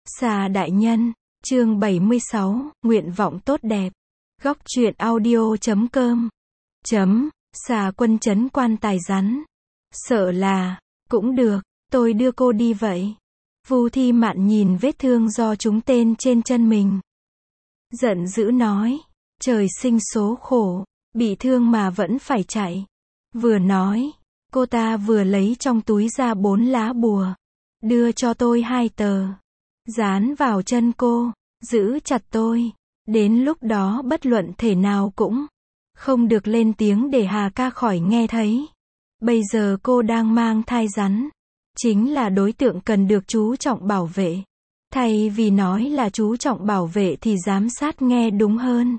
Xà đại nhân, chương 76, nguyện vọng tốt đẹp. Góc truyện audio.com. Xà quân trấn quan tài rắn. Sợ là, cũng được, tôi đưa cô đi vậy. Vu Thi Mạn nhìn vết thương do trúng tên trên chân mình. Giận dữ nói, trời sinh số khổ, bị thương mà vẫn phải chạy. Vừa nói, cô ta vừa lấy trong túi ra 4 lá bùa. Đưa cho tôi 2 tờ. Dán vào chân cô, giữ chặt tôi. Đến lúc đó bất luận thể nào cũng không được lên tiếng để Hà ca khỏi nghe thấy. Bây giờ cô đang mang thai rắn. Chính là đối tượng cần được chú trọng bảo vệ. Thay vì nói là chú trọng bảo vệ thì giám sát nghe đúng hơn.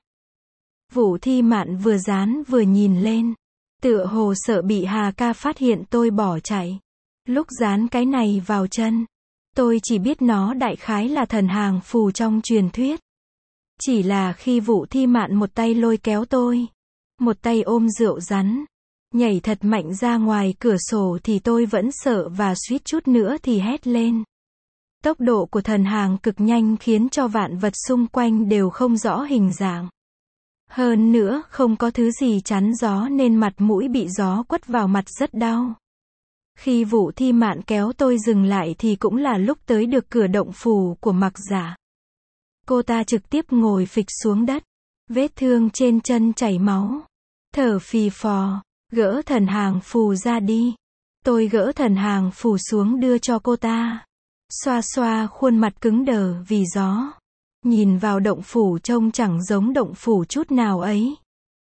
Vũ Thi Mạn vừa dán vừa nhìn lên. Tựa hồ sợ bị Hà ca phát hiện tôi bỏ chạy. Lúc dán cái này vào chân, tôi chỉ biết nó đại khái là thần hàng phù trong truyền thuyết. Chỉ là khi Vũ Thi Mạn một tay lôi kéo tôi, một tay ôm rượu rắn, nhảy thật mạnh ra ngoài cửa sổ thì tôi vẫn sợ và suýt chút nữa thì hét lên. Tốc độ của thần hàng cực nhanh khiến cho vạn vật xung quanh đều không rõ hình dạng. Hơn nữa không có thứ gì chắn gió nên mặt mũi bị gió quất vào mặt rất đau. Khi Vũ Thi Mạn kéo tôi dừng lại thì cũng là lúc tới được cửa động phủ của Mặc Giả. Cô ta trực tiếp ngồi phịch xuống đất, vết thương trên chân chảy máu, thở phì phò, gỡ thần hàng phù ra đi. Tôi gỡ thần hàng phù xuống đưa cho cô ta. Xoa xoa khuôn mặt cứng đờ vì gió. Nhìn vào động phủ trông chẳng giống động phủ chút nào ấy.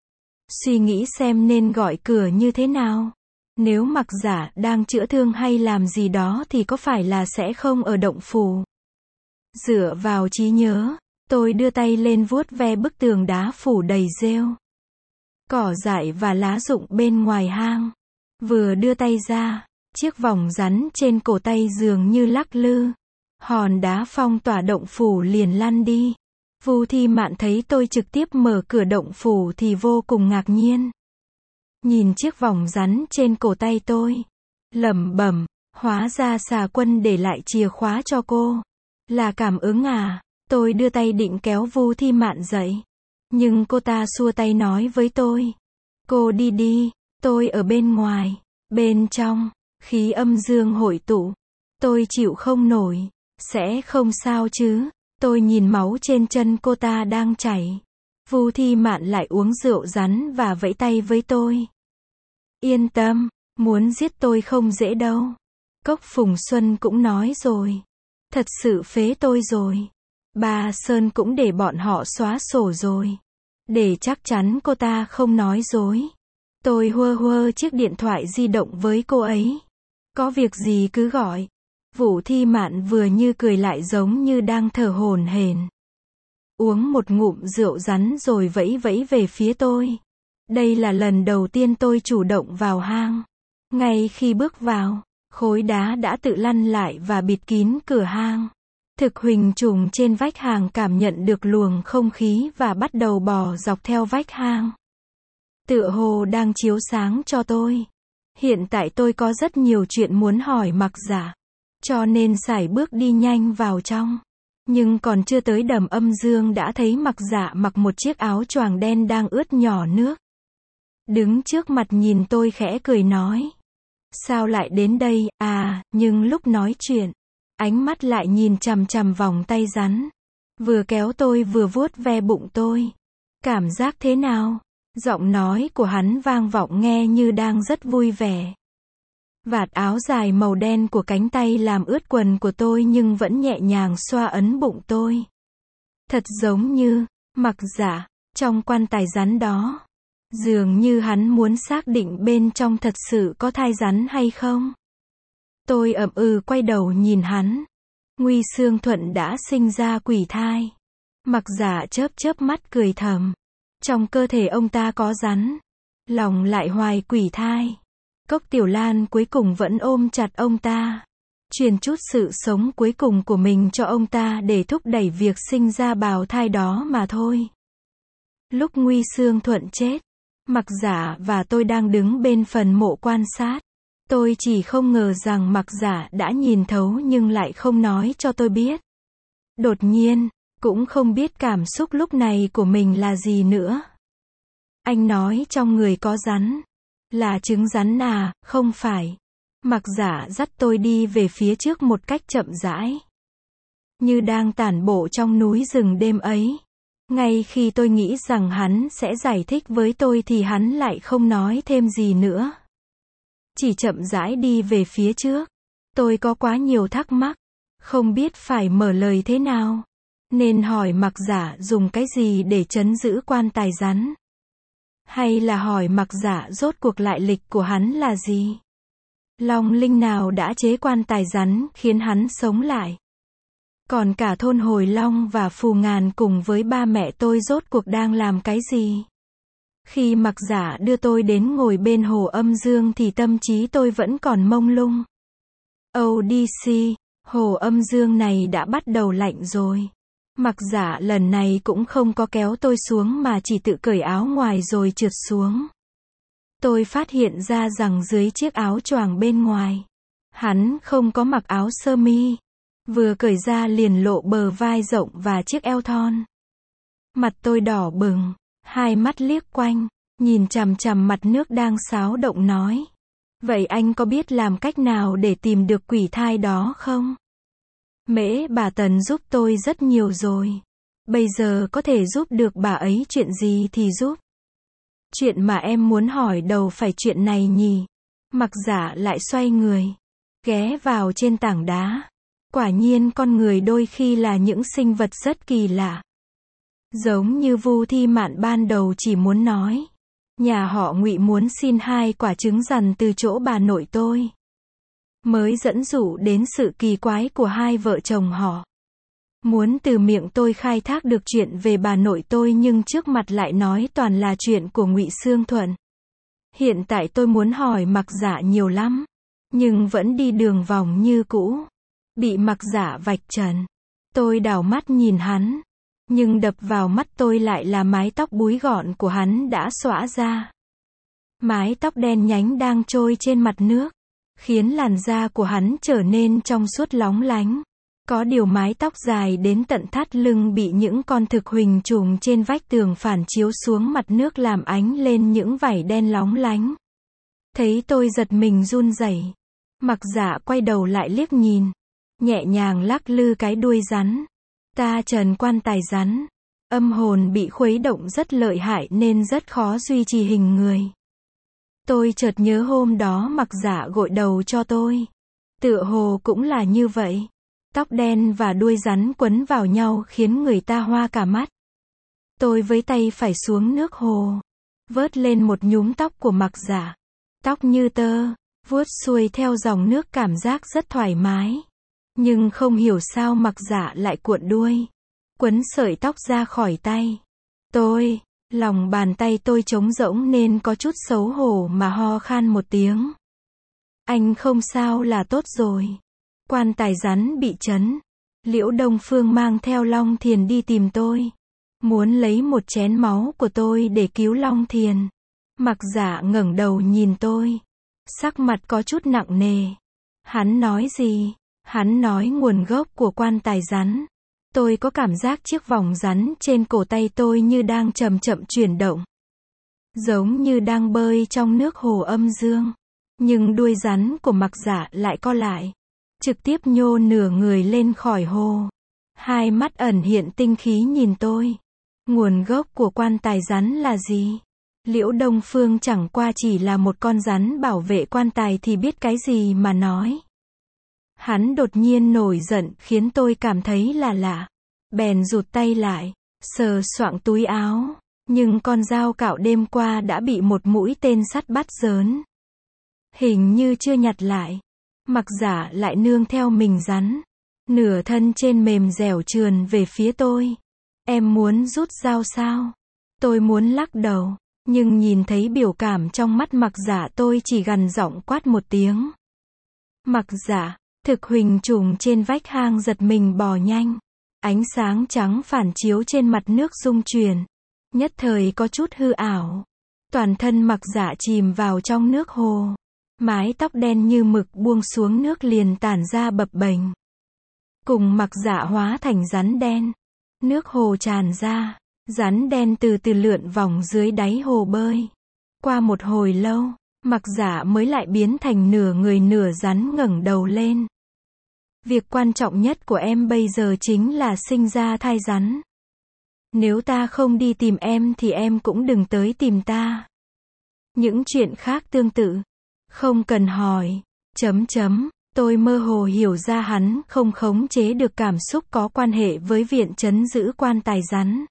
Suy nghĩ xem nên gọi cửa như thế nào. Nếu Mặc Giả đang chữa thương hay làm gì đó thì có phải là sẽ không ở động phủ. Dựa vào trí nhớ, tôi đưa tay lên vuốt ve bức tường đá phủ đầy rêu, cỏ dại và lá rụng bên ngoài hang. Vừa đưa tay ra, chiếc vòng rắn trên cổ tay dường như lắc lư. Hòn đá phong tỏa động phủ liền lăn đi. Vu Thi Mạn thấy tôi trực tiếp mở cửa động phủ thì vô cùng ngạc nhiên. Nhìn chiếc vòng rắn trên cổ tay tôi, lẩm bẩm, hóa ra xà quân để lại chìa khóa cho cô. Là cảm ứng à? Tôi đưa tay định kéo Vu Thi Mạn dậy. Nhưng cô ta xua tay nói với tôi. Cô đi đi, tôi ở bên ngoài. Bên trong, khí âm dương hội tụ. Tôi chịu không nổi. Sẽ không sao chứ? Tôi nhìn máu trên chân cô ta đang chảy. Vu Thi Mạn lại uống rượu rắn và vẫy tay với tôi. Yên tâm, muốn giết tôi không dễ đâu. Cốc Phùng Xuân cũng nói rồi. Thật sự phế tôi rồi. Bà Sơn cũng để bọn họ xóa sổ rồi. Để chắc chắn cô ta không nói dối. Tôi hơ chiếc điện thoại di động với cô ấy. Có việc gì cứ gọi. Vũ Thi Mạn vừa như cười lại giống như đang thở hổn hển. Uống một ngụm rượu rắn rồi vẫy vẫy về phía tôi. Đây là lần đầu tiên tôi chủ động vào hang. Ngay khi bước vào, khối đá đã tự lăn lại và bịt kín cửa hang. Thực huỳnh trùng trên vách hang cảm nhận được luồng không khí và bắt đầu bò dọc theo vách hang. Tựa hồ đang chiếu sáng cho tôi. Hiện tại tôi có rất nhiều chuyện muốn hỏi Mặc Giả. Cho nên sải bước đi nhanh vào trong. Nhưng còn chưa tới đầm âm dương đã thấy Mặc Giả mặc một chiếc áo choàng đen đang ướt nhỏ nước. Đứng trước mặt nhìn tôi khẽ cười nói. Sao lại đến đây, à, nhưng lúc nói chuyện, ánh mắt lại nhìn chằm chằm vòng tay rắn. Vừa kéo tôi vừa vuốt ve bụng tôi. Cảm giác thế nào? Giọng nói của hắn vang vọng nghe như đang rất vui vẻ. Vạt áo dài màu đen của cánh tay làm ướt quần của tôi nhưng vẫn nhẹ nhàng xoa ấn bụng tôi. Thật giống như, Mặc Giả, trong quan tài rắn đó. Dường như hắn muốn xác định bên trong thật sự có thai rắn hay không. Tôi ậm quay đầu nhìn hắn. Nguy Xương Thuận đã sinh ra quỷ thai. Mặc Giả chớp mắt cười thầm. Trong cơ thể ông ta có rắn. Lòng lại hoài quỷ thai. Cốc Tiểu Lan cuối cùng vẫn ôm chặt ông ta. Truyền chút sự sống cuối cùng của mình cho ông ta để thúc đẩy việc sinh ra bào thai đó mà thôi. Lúc Nguy Xương Thuận chết, Mặc Giả và tôi đang đứng bên phần mộ quan sát. Tôi chỉ không ngờ rằng Mặc Giả đã nhìn thấu nhưng lại không nói cho tôi biết. Đột nhiên, cũng không biết cảm xúc lúc này của mình là gì nữa. Anh nói trong người có rắn. Là trứng rắn à, không phải. Mặc Giả dắt tôi đi về phía trước một cách chậm rãi. Như đang tản bộ trong núi rừng đêm ấy. Ngay khi tôi nghĩ rằng hắn sẽ giải thích với tôi thì hắn lại không nói thêm gì nữa. Chỉ chậm rãi đi về phía trước. Tôi có quá nhiều thắc mắc. Không biết phải mở lời thế nào. Nên hỏi Mặc Giả dùng cái gì để trấn giữ quan tài rắn. Hay là hỏi Mặc Giả rốt cuộc lại lịch của hắn là gì? Long linh nào đã chế quan tài rắn khiến hắn sống lại? Còn cả thôn Hồi Long và Phù Ngàn cùng với ba mẹ tôi rốt cuộc đang làm cái gì? Khi Mặc Giả đưa tôi đến ngồi bên hồ âm dương thì tâm trí tôi vẫn còn mông lung. ODC, hồ âm dương này đã bắt đầu lạnh rồi. Mặc Giả lần này cũng không có kéo tôi xuống mà chỉ tự cởi áo ngoài rồi trượt xuống. Tôi phát hiện ra rằng dưới chiếc áo choàng bên ngoài, hắn không có mặc áo sơ mi. Vừa cởi ra liền lộ bờ vai rộng và chiếc eo thon. Mặt tôi đỏ bừng, hai mắt liếc quanh, nhìn chằm chằm mặt nước đang xáo động nói. Vậy anh có biết làm cách nào để tìm được quỷ thai đó không? Mễ bà Tần giúp tôi rất nhiều rồi. Bây giờ có thể giúp được bà ấy chuyện gì thì giúp. Chuyện mà em muốn hỏi đầu phải chuyện này nhỉ? Mặc Giả lại xoay người, ghé vào trên tảng đá. Quả nhiên con người đôi khi là những sinh vật rất kỳ lạ. Giống như Vu Thi Mạn ban đầu chỉ muốn nói. Nhà họ Ngụy muốn xin 2 quả trứng rằn từ chỗ bà nội tôi. Mới dẫn dụ đến sự kỳ quái của hai vợ chồng họ. Muốn từ miệng tôi khai thác được chuyện về bà nội tôi nhưng trước mặt lại nói toàn là chuyện của Ngụy Xương Thuận. Hiện tại tôi muốn hỏi Mặc Giả nhiều lắm. Nhưng vẫn đi đường vòng như cũ. Bị Mặc Giả vạch trần. Tôi đảo mắt nhìn hắn. Nhưng đập vào mắt tôi lại là mái tóc búi gọn của hắn đã xõa ra. Mái tóc đen nhánh đang trôi trên mặt nước. Khiến làn da của hắn trở nên trong suốt lóng lánh. Có điều mái tóc dài đến tận thắt lưng bị những con thực huỳnh trùng trên vách tường phản chiếu xuống mặt nước làm ánh lên những vảy đen lóng lánh. Thấy tôi giật mình run rẩy. Mặc Giả quay đầu lại liếc nhìn. Nhẹ nhàng lắc lư cái đuôi rắn. Ta trần quan tài rắn. Âm hồn bị khuấy động rất lợi hại nên rất khó duy trì hình người. Tôi chợt nhớ hôm đó Mặc Giả gội đầu cho tôi. Tựa hồ cũng là như vậy. Tóc đen và đuôi rắn quấn vào nhau khiến người ta hoa cả mắt. Tôi với tay phải xuống nước hồ. Vớt lên một nhúm tóc của Mặc Giả. Tóc như tơ, vuốt xuôi theo dòng nước cảm giác rất thoải mái. Nhưng không hiểu sao Mặc Giả lại cuộn đuôi. Quấn sợi tóc ra khỏi tay. Lòng bàn tay tôi trống rỗng nên có chút xấu hổ mà ho khan một tiếng. Anh không sao là tốt rồi. Quan tài rắn bị trấn. Liễu Đông Phương mang theo Long Thiền đi tìm tôi. Muốn lấy một chén máu của tôi để cứu Long Thiền. Mặc Giả ngẩng đầu nhìn tôi. Sắc mặt có chút nặng nề. Hắn nói gì? Hắn nói nguồn gốc của quan tài rắn. Tôi có cảm giác chiếc vòng rắn trên cổ tay tôi như đang chậm chậm chuyển động. Giống như đang bơi trong nước hồ âm dương. Nhưng đuôi rắn của Mặc Giả lại co lại. Trực tiếp nhô nửa người lên khỏi hồ. Hai mắt ẩn hiện tinh khí nhìn tôi. Nguồn gốc của quan tài rắn là gì? Liễu Đông Phương chẳng qua chỉ là một con rắn bảo vệ quan tài thì biết cái gì mà nói. Hắn đột nhiên nổi giận khiến tôi cảm thấy là lạ. Bèn rụt tay lại, sờ soạng túi áo. Nhưng con dao cạo đêm qua đã bị một mũi tên sắt bắt rớn. Hình như chưa nhặt lại. Mặc Giả lại nương theo mình rắn. Nửa thân trên mềm dẻo trườn về phía tôi. Em muốn rút dao sao? Tôi muốn lắc đầu. Nhưng nhìn thấy biểu cảm trong mắt Mặc Giả tôi chỉ gằn giọng quát một tiếng. Mặc Giả, thực huỳnh trùng trên vách hang giật mình bò nhanh. Ánh sáng trắng phản chiếu trên mặt nước rung chuyển. Nhất thời có chút hư ảo. Toàn thân Mặc Giả chìm vào trong nước hồ. Mái tóc đen như mực buông xuống nước liền tản ra bập bềnh. cùng Mặc Dạ hóa thành rắn đen. Nước hồ tràn ra, rắn đen từ từ lượn vòng dưới đáy hồ bơi. Qua một hồi lâu, Mặc Dạ mới lại biến thành nửa người nửa rắn ngẩng đầu lên. Việc quan trọng nhất của em bây giờ chính là sinh ra thai rắn. Nếu ta không đi tìm em thì em cũng đừng tới tìm ta. Những chuyện khác tương tự, không cần hỏi. Tôi mơ hồ hiểu ra hắn không khống chế được cảm xúc có quan hệ với viện trấn giữ quan tài rắn.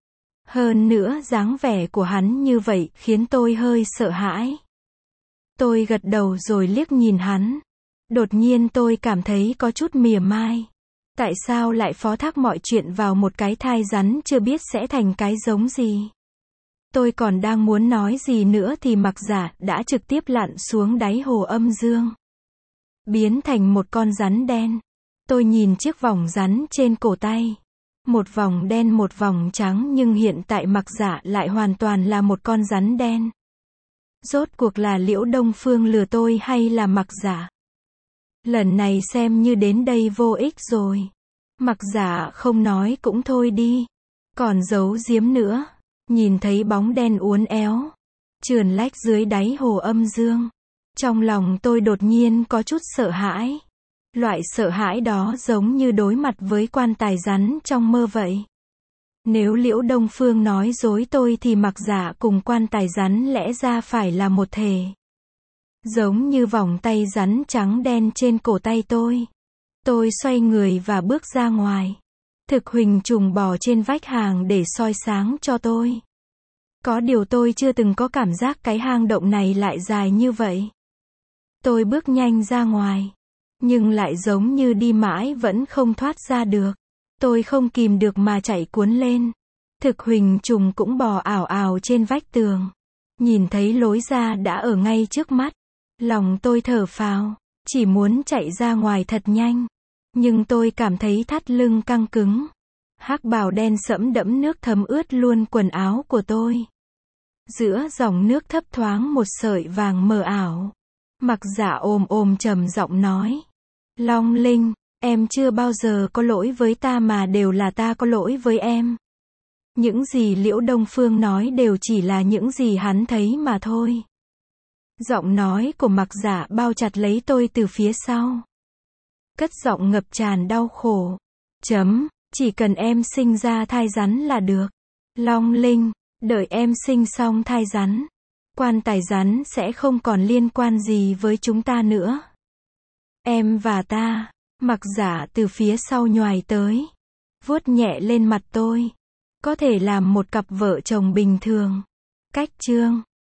Hơn nữa dáng vẻ của hắn như vậy khiến tôi hơi sợ hãi. Tôi gật đầu rồi liếc nhìn hắn. Đột nhiên tôi cảm thấy có chút mỉa mai. Tại sao lại phó thác mọi chuyện vào một cái thai rắn chưa biết sẽ thành cái giống gì? Tôi còn đang muốn nói gì nữa thì Mặc Dạ đã trực tiếp lặn xuống đáy hồ âm dương. Biến thành một con rắn đen. Tôi nhìn chiếc vòng rắn trên cổ tay. Một vòng đen một vòng trắng nhưng hiện tại Mặc Dạ lại hoàn toàn là một con rắn đen. Rốt cuộc là Liễu Đông Phương lừa tôi hay là Mặc Dạ? Lần này xem như đến đây vô ích rồi. Mặc Dạ không nói cũng thôi đi. Còn giấu giếm nữa. Nhìn thấy bóng đen uốn éo, trườn lách dưới đáy hồ âm dương. Trong lòng tôi đột nhiên có chút sợ hãi. Loại sợ hãi đó giống như đối mặt với quan tài rắn trong mơ vậy. Nếu Liễu Đông Phương nói dối tôi thì Mặc Dạ cùng quan tài rắn lẽ ra phải là một thể. Giống như vòng tay rắn trắng đen trên cổ tay tôi. Tôi xoay người và bước ra ngoài. Thực Huỳnh trùng bò trên vách hang để soi sáng cho tôi. Có điều tôi chưa từng có cảm giác cái hang động này lại dài như vậy. Tôi bước nhanh ra ngoài. Nhưng lại giống như đi mãi vẫn không thoát ra được. Tôi không kìm được mà chạy cuốn lên. Thực Huỳnh trùng cũng bò ảo ảo trên vách tường. Nhìn thấy lối ra đã ở ngay trước mắt. Lòng tôi thở phào. Chỉ muốn chạy ra ngoài thật nhanh. Nhưng tôi cảm thấy thắt lưng căng cứng. Hắc bào đen sẫm đẫm nước thấm ướt luôn quần áo của tôi. Giữa dòng nước thấp thoáng một sợi vàng mờ ảo. Mặc Dạ ồm trầm giọng nói. Long Linh, em chưa bao giờ có lỗi với ta mà đều là ta có lỗi với em. Những gì Liễu Đông Phương nói đều chỉ là những gì hắn thấy mà thôi. Giọng nói của Mặc Dạ bao chặt lấy tôi từ phía sau. Cất giọng ngập tràn đau khổ. Chỉ cần em sinh ra thai rắn là được. Long Linh, đợi em sinh xong thai rắn. Quan tài rắn sẽ không còn liên quan gì với chúng ta nữa. Em và ta. Mặc Dạ từ phía sau nhoài tới. Vuốt nhẹ lên mặt tôi. Có thể làm một cặp vợ chồng bình thường. Cách chương